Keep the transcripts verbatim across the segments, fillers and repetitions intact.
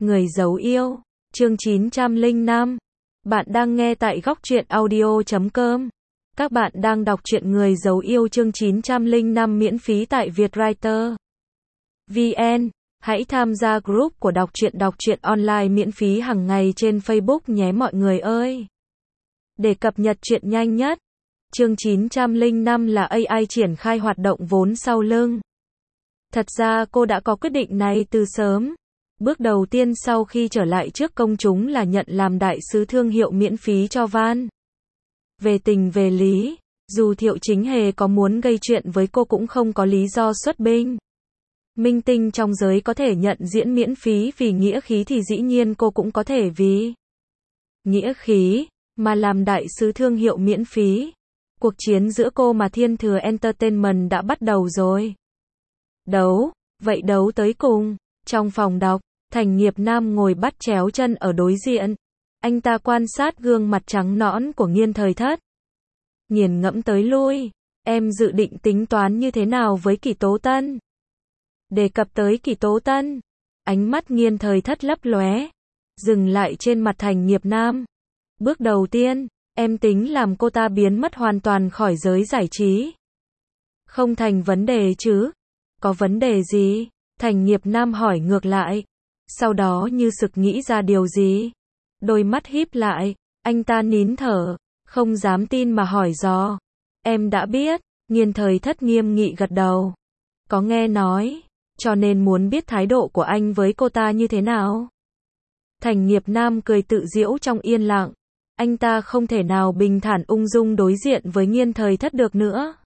Người giấu yêu, chương chín trăm lẻ năm. Bạn đang nghe tại góc truyện audio chấm com. Các bạn đang đọc truyện Người giấu yêu chương chín trăm lẻ năm miễn phí tại Vietwriter vê en. Hãy tham gia group của đọc truyện đọc truyện online miễn phí hàng ngày trên Facebook nhé mọi người ơi. Để cập nhật truyện nhanh nhất, chương chín trăm lẻ năm là a i triển khai hoạt động vốn sau lưng. Thật ra cô đã có quyết định này từ sớm. Bước đầu tiên sau khi trở lại trước công chúng là nhận làm đại sứ thương hiệu miễn phí cho Van. Về tình về lý, dù Thiệu Chính Hề có muốn gây chuyện với cô cũng không có lý do xuất binh. Minh tinh trong giới có thể nhận diễn miễn phí vì nghĩa khí thì dĩ nhiên cô cũng có thể vì nghĩa khí mà làm đại sứ thương hiệu miễn phí. Cuộc chiến giữa cô mà Thiên Thừa Entertainment đã bắt đầu rồi. Đấu, vậy đấu tới cùng. Trong phòng đọc, Thành Nghiệp Nam ngồi bắt chéo chân ở đối diện. Anh ta quan sát gương mặt trắng nõn của Nghiên Thời Thất. Nghiền ngẫm tới lui, em dự định tính toán như thế nào với Kỷ Tố Tân? Đề cập tới Kỷ Tố Tân, ánh mắt Nghiên Thời Thất lấp lóe, dừng lại trên mặt Thành Nghiệp Nam. Bước đầu tiên, em tính làm cô ta biến mất hoàn toàn khỏi giới giải trí. Không thành vấn đề chứ? Có vấn đề gì? Thành Nghiệp Nam hỏi ngược lại. Sau đó như sực nghĩ ra điều gì. Đôi mắt híp lại, anh ta nín thở, không dám tin mà hỏi dò. Em đã biết, Nghiên Thời Thất nghiêm nghị gật đầu. Có nghe nói, cho nên muốn biết thái độ của anh với cô ta như thế nào. Thành Nghiệp Nam cười tự giễu trong yên lặng. Anh ta không thể nào bình thản ung dung đối diện với Nghiên Thời Thất được nữa.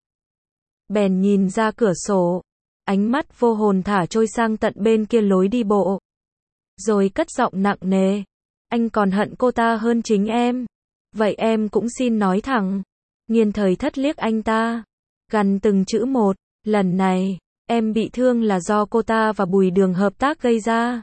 Bèn nhìn ra cửa sổ. Ánh mắt vô hồn thả trôi sang tận bên kia lối đi bộ. Rồi cất giọng nặng nề. Anh còn hận cô ta hơn chính em. Vậy em cũng xin nói thẳng. Nghiên Thời Thất liếc anh ta. Gằn từng chữ một. Lần này, em bị thương là do cô ta và Bùi Đường hợp tác gây ra.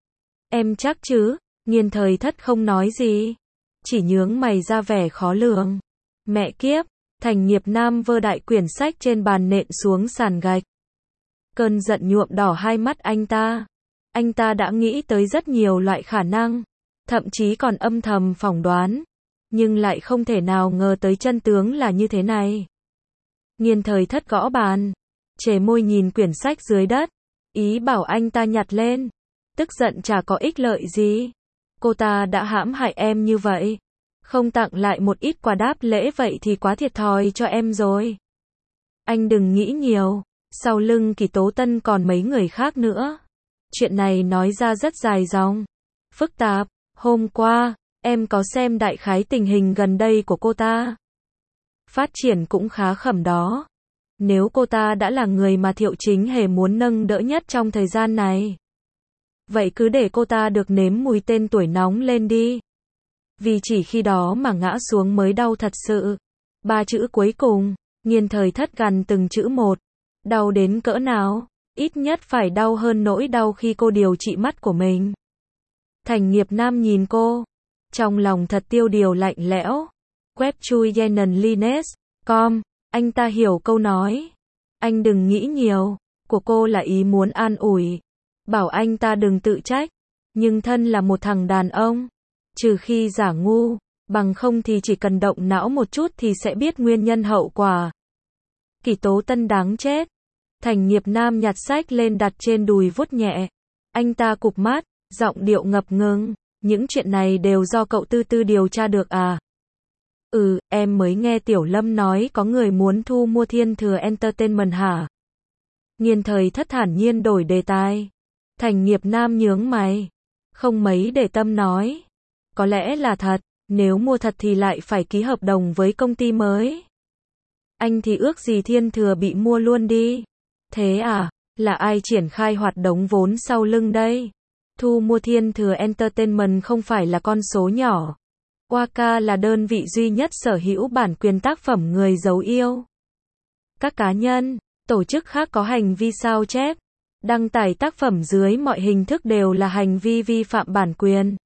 Em chắc chứ? Nghiên Thời Thất không nói gì. Chỉ nhướng mày ra vẻ khó lường. Mẹ kiếp. Thành Nghiệp Nam vơ đại quyển sách trên bàn nện xuống sàn gạch. Cơn giận nhuộm đỏ hai mắt anh ta. Anh ta đã nghĩ tới rất nhiều loại khả năng, thậm chí còn âm thầm phỏng đoán, nhưng lại không thể nào ngờ tới chân tướng là như thế này. Nghiên Thời Thất gõ bàn, chề môi nhìn quyển sách dưới đất, ý bảo anh ta nhặt lên. Tức giận chả có ích lợi gì. Cô ta đã hãm hại em như vậy, không tặng lại một ít quà đáp lễ vậy thì quá thiệt thòi cho em rồi. Anh đừng nghĩ nhiều. Sau lưng Kỷ Tố Tân còn mấy người khác nữa. Chuyện này nói ra rất dài dòng, phức tạp. Hôm qua, em có xem đại khái tình hình gần đây của cô ta. Phát triển cũng khá khẩm đó. Nếu cô ta đã là người mà Thiệu Chính Hề muốn nâng đỡ nhất trong thời gian này, vậy cứ để cô ta được nếm mùi tên tuổi nóng lên đi. Vì chỉ khi đó mà ngã xuống mới đau thật sự. Ba chữ cuối cùng, Nghiên Thời Thất gằn từng chữ một. Đau đến cỡ nào? Ít nhất phải đau hơn nỗi đau khi cô điều trị mắt của mình. Thành Nghiệp Nam nhìn cô. Trong lòng thật tiêu điều lạnh lẽo. Web chui Yenan Lines. Com. Anh ta hiểu câu nói. Anh đừng nghĩ nhiều. Của cô là ý muốn an ủi. Bảo anh ta đừng tự trách. Nhưng thân là một thằng đàn ông. Trừ khi giả ngu. Bằng không thì chỉ cần động não một chút thì sẽ biết nguyên nhân hậu quả. Kỷ Tố Tân đáng chết. Thành Nghiệp Nam nhặt sách lên đặt trên đùi vuốt nhẹ. Anh ta cụp mắt, giọng điệu ngập ngừng. Những chuyện này đều do cậu Tư Tư điều tra được à? Ừ, em mới nghe Tiểu Lâm nói có người muốn thu mua Thiên Thừa Entertainment hả? Nghiên Thời Thất thản nhiên đổi đề tài. Thành Nghiệp Nam nhướng mày. Không mấy để tâm nói. Có lẽ là thật, nếu mua thật thì lại phải ký hợp đồng với công ty mới. Anh thì ước gì Thiên Thừa bị mua luôn đi. Thế à, là ai triển khai hoạt động vốn sau lưng đây? Thu mua Thiên Thừa Entertainment không phải là con số nhỏ. Waka là đơn vị duy nhất sở hữu bản quyền tác phẩm Người giấu yêu. Các cá nhân, tổ chức khác có hành vi sao chép, đăng tải tác phẩm dưới mọi hình thức đều là hành vi vi phạm bản quyền.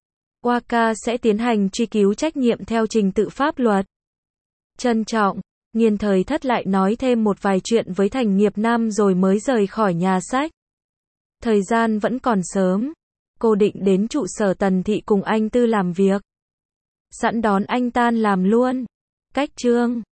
Waka sẽ tiến hành truy cứu trách nhiệm theo trình tự pháp luật. Trân trọng. Nghiên Thời Thất lại nói thêm một vài chuyện với Thành Nghiệp Nam rồi mới rời khỏi nhà sách. Thời gian vẫn còn sớm. cô định đến trụ sở Tần Thị cùng anh Tư làm việc. Sẵn đón anh tan làm luôn. Cách chương